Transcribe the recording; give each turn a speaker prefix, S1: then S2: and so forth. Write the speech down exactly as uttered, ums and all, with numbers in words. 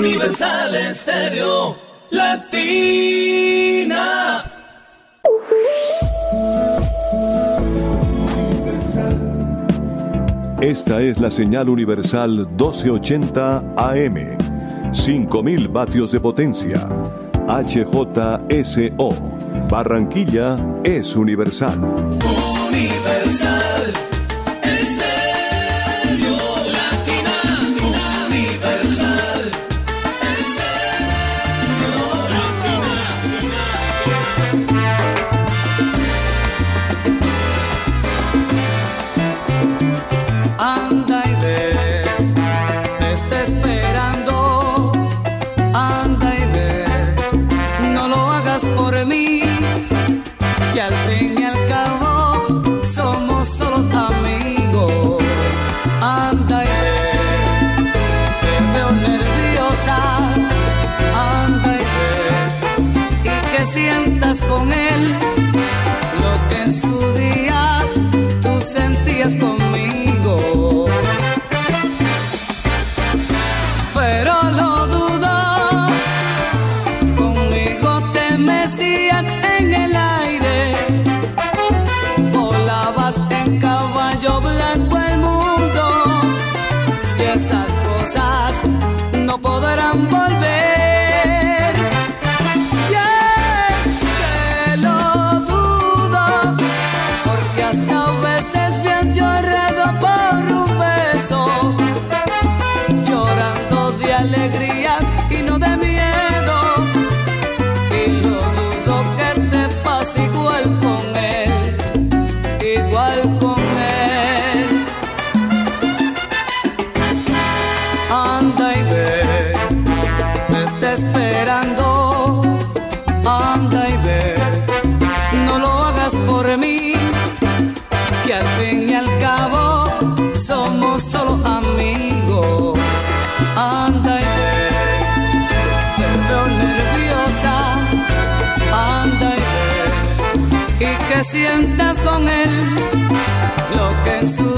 S1: Universal Estéreo Latina.
S2: Esta es la señal Universal doce ochenta A M, cinco mil vatios de potencia, H J S O. Barranquilla es Universal.
S1: Universal Estéreo Latina. Universal Estéreo Latina.
S3: Anda y ve, te está esperando. Anda y ve, no lo hagas por mí, que al fin y al cabo somos solo amigos. Anda y ve, te veo nerviosa. Anda y ve, y que sientas con él lo que en su día tú sentías conmigo. Pero lo dudo, conmigo te mecías en el aire, volabas en caballo blanco el mundo, y esas cosas no podrán volver. Y es que lo dudo, porque hasta a veces bien llorado por un beso, llorando de alegría y no de miedo. Y lo dudo que te pase igual con él, igual con él. Anda y ve, te está esperando. Anda y ve, no lo hagas por mí, que al fin y al cabo somos solo amigos. Anda y ve, te veo nerviosa. Anda y ve, y que sientas con él lo que en su